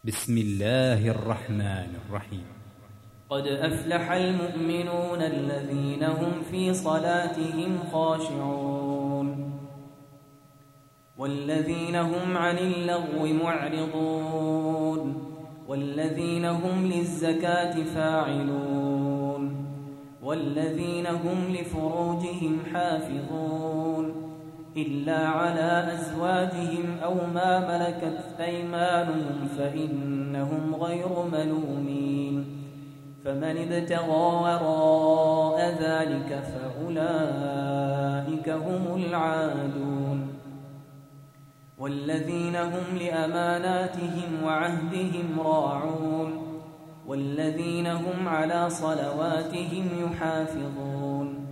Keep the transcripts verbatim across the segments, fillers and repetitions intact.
بسم الله الرحمن الرحيم. قد أفلح المؤمنون الذين هم في صلاتهم خاشعون والذين هم عن اللغو معرضون والذين هم للزكاة فاعلون والذين هم لفروجهم حافظون إلا على أزواجهم أو ما ملكت أيمانهم فإنهم غير ملومين، فمن ابتغى وراء ذلك فأولئك هم العادون. والذين هم لأماناتهم وعهدهم راعون والذين هم على صلواتهم يحافظون،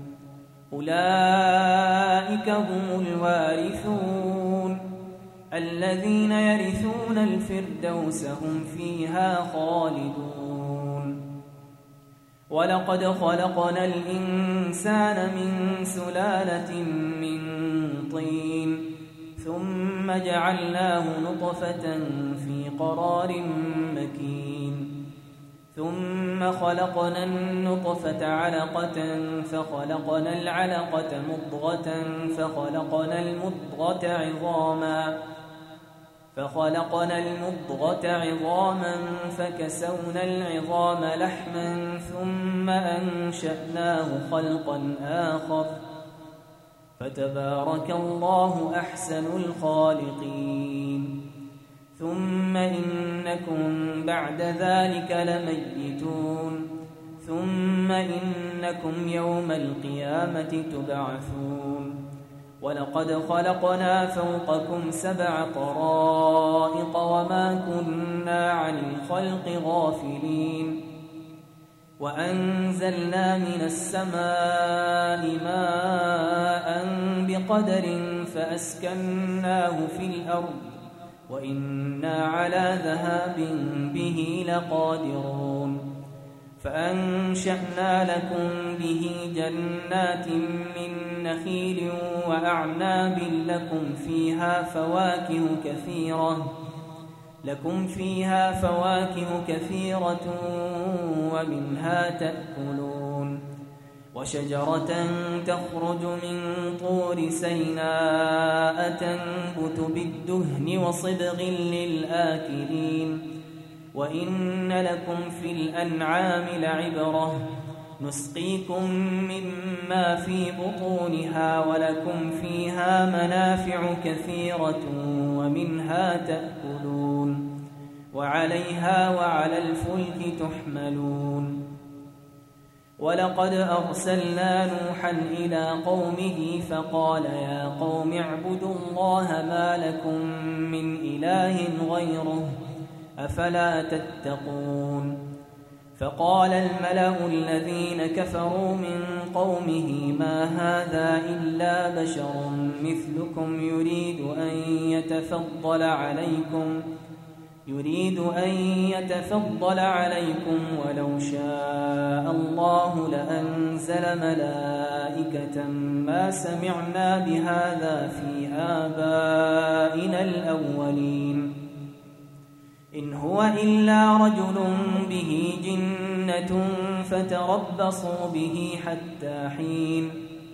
أولئك هم الوارثون الذين يرثون الفردوس هم فيها خالدون. ولقد خلقنا الإنسان من سلالة من طين ثم جعلناه نطفة في قرار مكين، ثم خلقنا النطفة علقة فخلقنا العلقة مضغة فخلقنا المضغة عظاما فخلقنا المضغة عظاما فكسونا العظام لحما ثم أنشأناه خلقا آخر فتبارك الله أحسن الخالقين. ثم إنكم بعد ذلك لميتون ثم إنكم يوم القيامة تبعثون. ولقد خلقنا فوقكم سبع طرائق وما كنا عن الخلق غافلين، وأنزلنا من السماء ماء بقدر فأسكناه في الأرض وإنا على ذهاب به لقادرون. فأنشأنا لكم به جنات من نخيل وأعناب لكم فيها فواكه كثيرة لكم فيها فواكه كثيرة ومنها تأكلون. وشجرة تخرج من طور سيناء تنبت بالدهن وصبغ للآكلين. وإن لكم في الأنعام لعبرة نسقيكم مما في بطونها ولكم فيها منافع كثيرة ومنها تأكلون وعليها وعلى الفلك تحملون. ولقد أرسلنا نوحا إلى قومه فقال يا قوم اعبدوا الله ما لكم من إله غيره أفلا تتقون. فقال الملأ الذين كفروا من قومه ما هذا إلا بشر مثلكم يريد أن يتفضل عليكم يريد أن يتفضل عليكم ولو شاء الله لأنزل ملائكة ما سمعنا بهذا في آبائنا الأولين إن هو إلا رجل به جنة فتربصوا به حتى حين.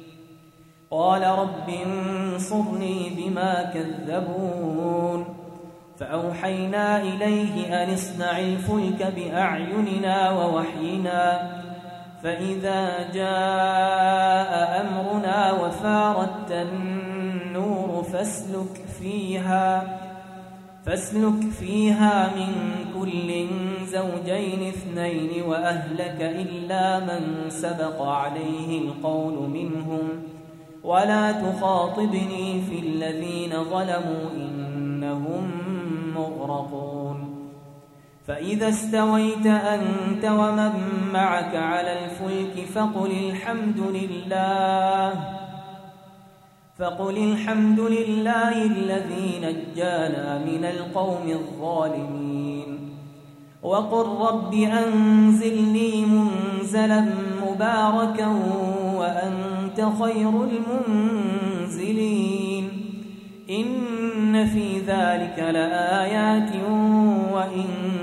قال رب انصرني بما كذبون. فأوحينا إليه أن اصنع الفلك بأعيننا ووحينا فإذا جاء أمرنا وفارت النور فاسلك فيها فاسلك فيها من كل زوجين اثنين وأهلك إلا من سبق عليه القول منهم ولا تخاطبني في الذين ظلموا إنهم مغرقون. فإذا استويت أنت ومن معك على الفلك فقل الحمد لله فقل الحمد لله الذي نجانا من القوم الظالمين. وقل رب أنزلني منزلا مباركا وأنت خير المنزلين. إن في ذلك لآيات وإن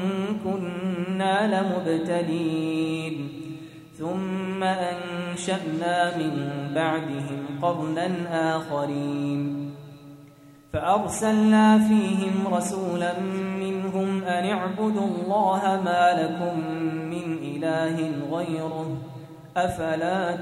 إنا لمبتلين ثم أنشأنا من بعدهم قرنا آخرين فأرسلنا فيهم رسولا منهم أن اعبدوا الله ما لكم من إله غيره أفلا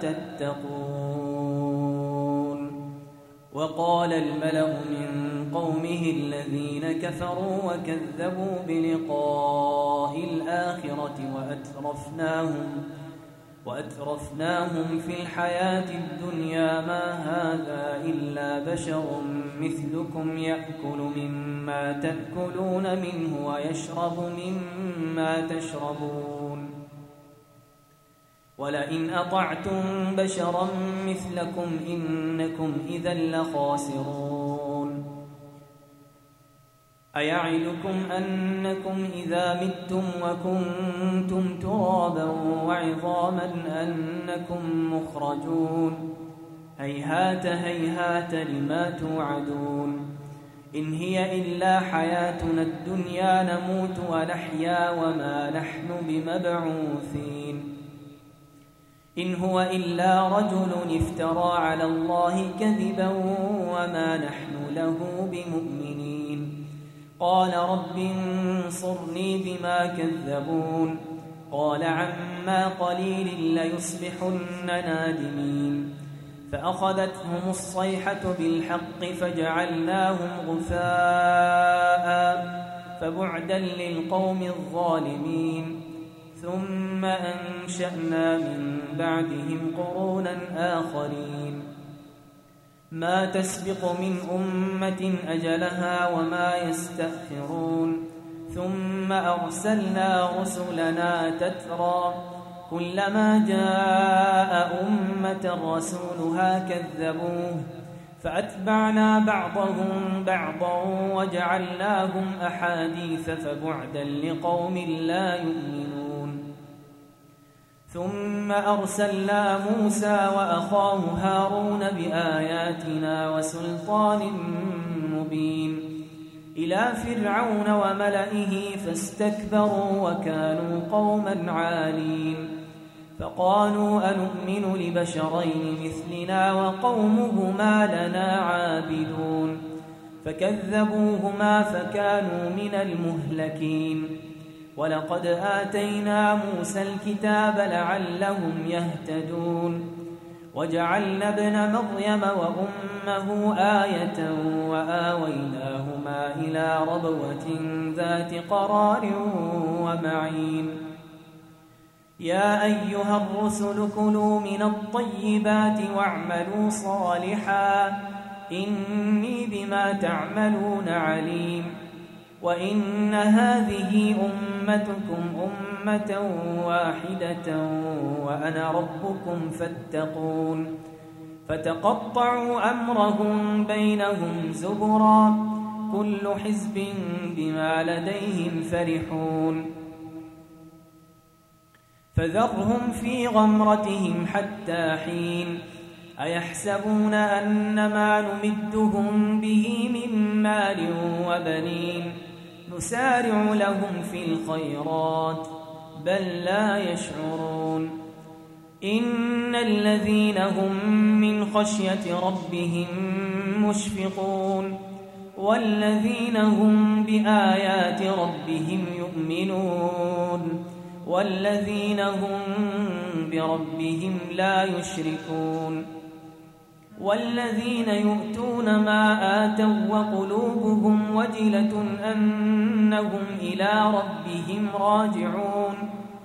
تتقون وقال الملأ من قومه الذين كفروا وكذبوا بلقاء الآخرة وأترفناهم وأترفناهم في الحياة الدنيا ما هذا إلا بشر مثلكم يأكل مما تأكلون منه ويشرب مما تشربون ولئن أطعتم بشرا مثلكم إنكم إذا لخاسرون أيعدكم أنكم إذا متم وكنتم ترابا وعظاما أنكم مخرجون هيهات هيهات لما توعدون إن هي إلا حياتنا الدنيا نموت ونحيا وما نحن بمبعوثين إن هو إلا رجل افترى على الله كذبا وما نحن له بمؤمنين قال رب انصرني بما كذبون قال عما قليل ليصبحن نادمين فأخذتهم الصيحة بالحق فجعلناهم غثاء فبعدا للقوم الظالمين ثم أنشأنا من بعدهم قرونا آخرين ما تسبق من أمة أجلها وما يستأخرون ثم أرسلنا رسلنا تترى كلما جاء أمة رسولها كذبوه فأتبعنا بعضهم بعضا وجعلناهم أحاديث فبعدا لقوم لا يؤمنون ثم أرسلنا موسى وأخاه هارون بآياتنا وسلطان مبين إلى فرعون وملئه فاستكبروا وكانوا قوما عالين فقالوا أنؤمن لبشرين مثلنا وقومهما لنا عابدون فكذبوهما فكانوا من المهلكين ولقد آتينا موسى الكتاب لعلهم يهتدون وجعلنا ابن مريم وأمه آية وآويناهما إلى ربوة ذات قرار ومعين يا أيها الرسل كلوا من الطيبات واعملوا صالحا إني بما تعملون عليم وإن هذه أمتكم أمة واحدة وأنا ربكم فاتقون فتقطعوا أمرهم بينهم زبرا كل حزب بما لديهم فرحون فذرهم في غمرتهم حتى حين أيحسبون أن ما نمدهم به من مال وبنين نسارع لهم في الخيرات بل لا يشعرون إن الذين هم من خشية ربهم مشفقون والذين هم بآيات ربهم يؤمنون والذين هم بربهم لا يشركون والذين يؤتون ما آتوا وقلوبهم وجلة أنهم إلى ربهم راجعون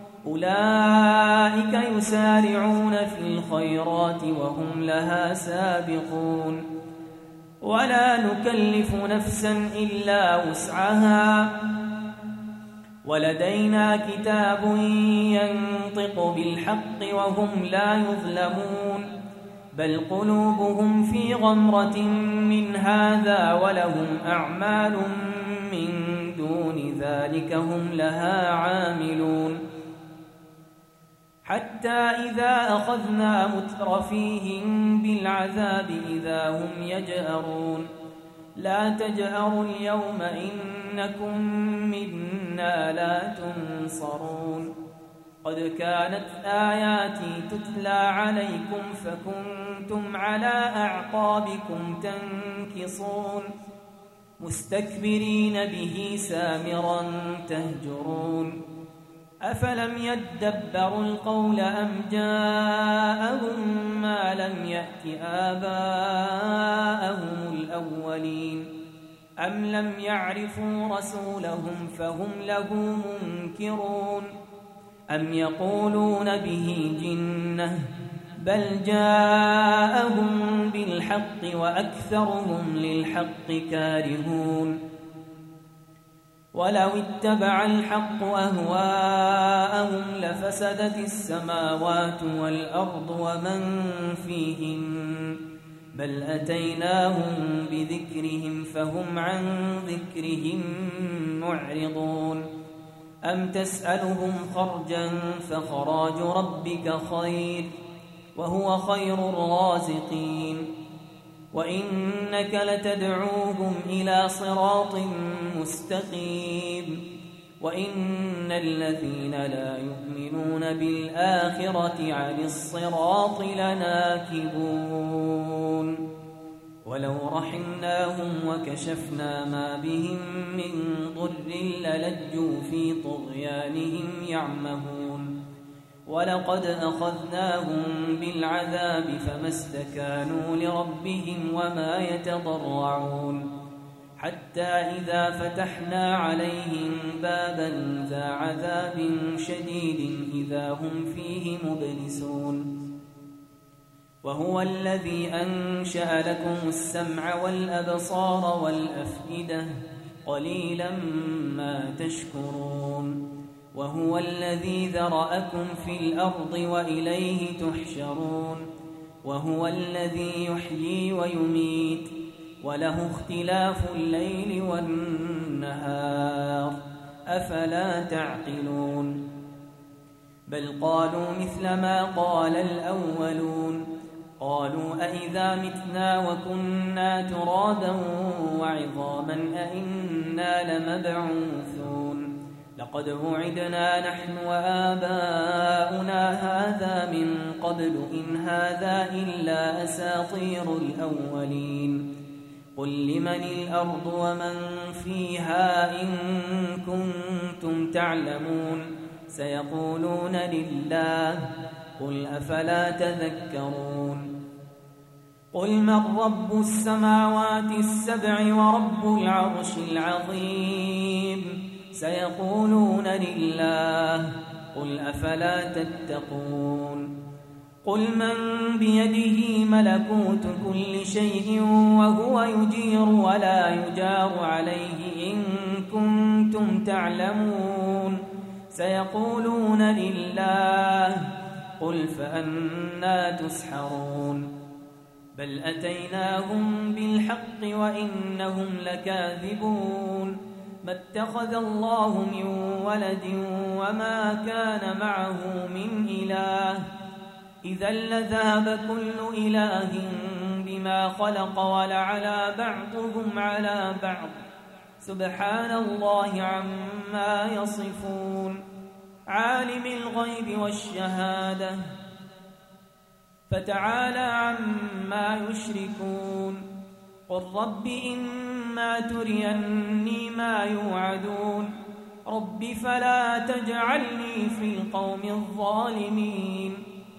أولئك يسارعون في الخيرات وهم لها سابقون ولا نكلف نفسا إلا وسعها ولدينا كتاب ينطق بالحق وهم لا يظلمون بل قلوبهم في غمرة من هذا ولهم أعمال من دون ذلك هم لها عاملون حتى إذا أخذنا مترفيهم بالعذاب إذا هم يجأرون لا تجأروا اليوم إنكم منا لا تنصرون قد كانت آياتي تتلى عليكم فكنتم على أعقابكم تنكصون مستكبرين به سامرا تهجرون أفلم يدبروا القول أم جاءهم ما لم يأت آباءهم الأولين أم لم يعرفوا رسولهم فهم له منكرون أم يقولون به جنة بل جاءهم بالحق وأكثرهم للحق كارهون ولو اتبع الحق أهواءهم لفسدت السماوات والأرض ومن فيهن بل أتيناهم بذكرهم فهم عن ذكرهم معرضون أم تسألهم خرجا فخراج ربك خير وهو خير الرازقين وإنك لتدعوهم إلى صراط مستقيم وإن الذين لا يؤمنون بالآخرة عن الصراط لناكبون ولو رحمناهم وكشفنا ما بهم من ضر للجوا في طغيانهم يعمهون ولقد أخذناهم بالعذاب فما استكانوا لربهم وما يتضرعون حتى إذا فتحنا عليهم بابا ذا عذاب شديد إذا هم فيه مبلسون وهو الذي أنشأ لكم السمع والأبصار والأفئدة قليلا ما تشكرون وهو الذي ذرأكم في الأرض وإليه تحشرون وهو الذي يحيي ويميت وله اختلاف الليل والنهار أفلا تعقلون بل قالوا مثل ما قال الأولون قالوا أئذا متنا وكنا ترابا وعظاما أئنا لمبعوثون لقد وعدنا نحن وآباؤنا هذا من قبل إن هذا إلا أساطير الأولين قل لمن الأرض ومن فيها إن كنتم تعلمون سيقولون لله قل أفلا تذكرون قل من رب السماوات السبع ورب العرش العظيم سيقولون لله قل أفلا تتقون قل من بيده ملكوت كل شيء وهو يجير ولا يجار عليه إن كنتم تعلمون سيقولون لله قل فأنى تسحرون بل أتيناهم بالحق وإنهم لكاذبون ما اتخذ الله من ولد وما كان معه من إله إذا لذهب كل إله بما خلق ولعلى بعضهم على بعض سبحان الله عما يصفون عالم الغيب والشهادة فتعالى عما يشركون قل رب إما تريني ما يوعدون رب فلا تجعلني في القوم الظالمين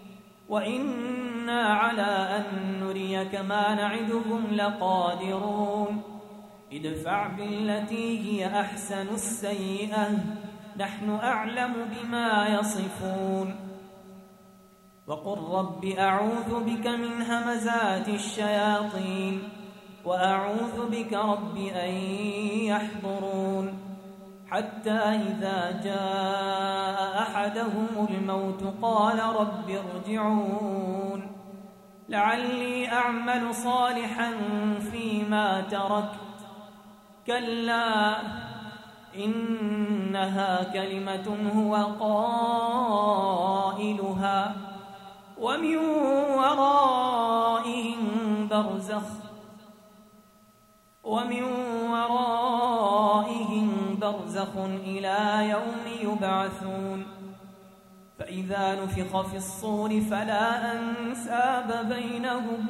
وإنا على أن نريك ما نعدهم لقادرون ادفع بالتي هي أحسن السيئة نحن أعلم بما يصفون وقل رب أعوذ بك من همزات الشياطين وأعوذ بك رب أن يحضرون حتى إذا جاء أحدهم الموت قال رب ارجعون لعلي أعمل صالحا فيما تركت كلا إنها كلمة هو قائلها ومن ورائهم برزخ ومن ورائهم برزخ إلى يوم يبعثون فإذا نفخ في الصور فلا أنساب بينهم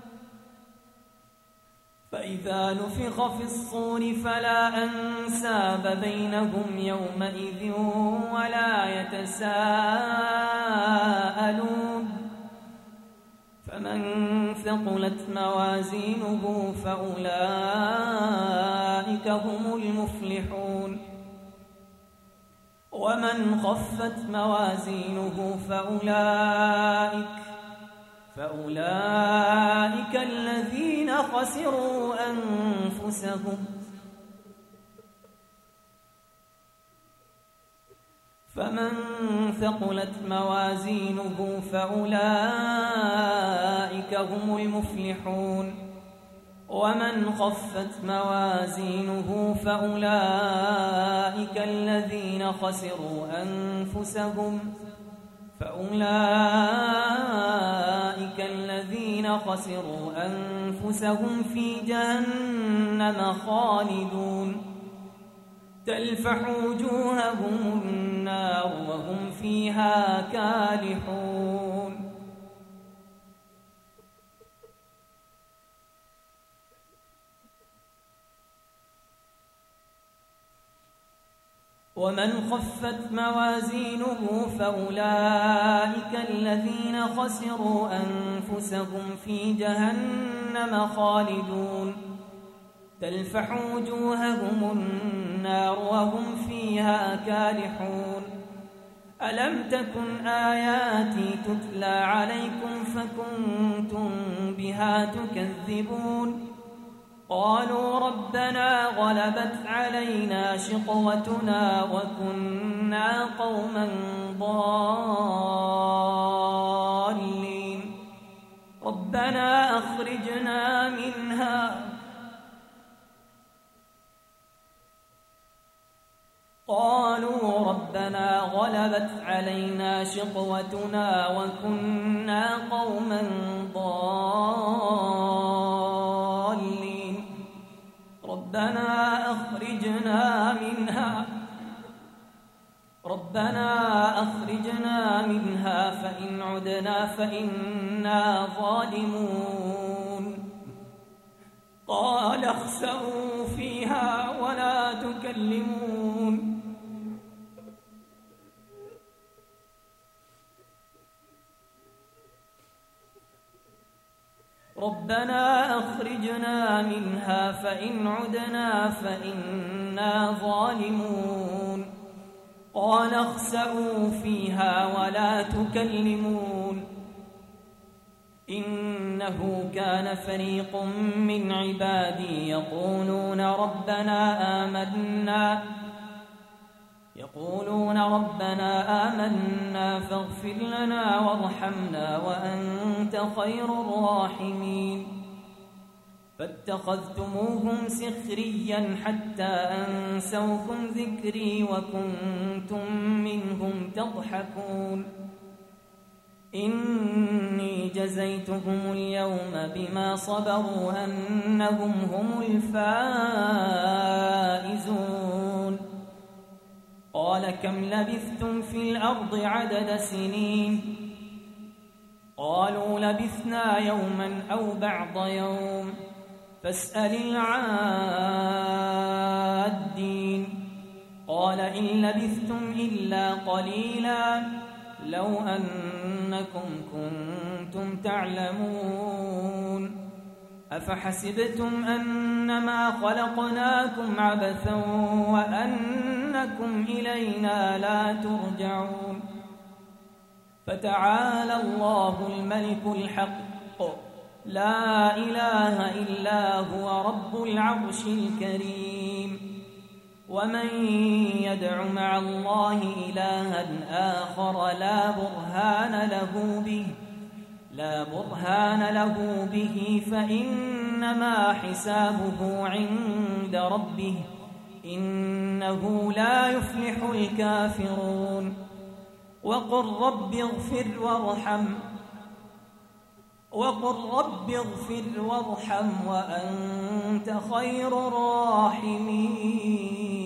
فإذا نفخ في الصور فلا أنساب بينهم يومئذ ولا يتساءلون فمن ثقلت موازينه فأولئك هم المفلحون ومن خفت موازينه فأولئك فأولئك الذين خسروا أنفسهم فمن ثقلت موازينه فأولئك هم المفلحون ومن خفت موازينه فأولئك الذين خسروا أنفسهم فأولئك الذين خسروا أنفسهم في جهنم خالدون تلفح وجوههم النار وهم فيها كالحون ومن خفت موازينه فأولئك الذين خسروا أنفسهم في جهنم خالدون تلفح وجوههم النار وهم فيها كالحون ألم تكن آياتي تتلى عليكم فكنتم بها تكذبون قالوا ربنا غلبت علينا شقوتنا وكنا قوما ضالين ربنا أخرجنا منها قالوا ربنا غلبت علينا شقوتنا وكنا قوما ضالين ربنا أخرجنا منها ربنا أخرجنا منها فإن عدنا فإنا ظالمون قال اخسئوا فيها ولا تكلمون ربنا أخرجنا منها فإن عدنا فإنا ظالمون قال اخسئوا فيها ولا تكلمون إنه كان فريق من عبادي يقولون ربنا آمنا يقولون ربنا آمنا فاغفر لنا وارحمنا وأنت خير الراحمين فاتخذتموهم سخريا حتى أنسوكم ذكري وكنتم منهم تضحكون إني جزيتهم اليوم بما صبروا أنهم هم الفائزون قال كم لبثتم في الأرض عدد سنين قالوا لبثنا يوما أو بعض يوم فاسأل العادين قال إن لبثتم إلا قليلا لو أنكم كنتم تعلمون أفحسبتم أنما خلقناكم عبثا وأنكم إلينا لا ترجعون فتعالى الله الملك الحق لا إله إلا هو رب العرش الكريم ومن يدع مع الله إلها آخر لا برهان له به لا برهان له به فإنما حسابه عند ربه إنه لا يفلح الكافرون وقل رب اغفر وارحم وقل رب اغفر وارحم وأنت خير الراحمين.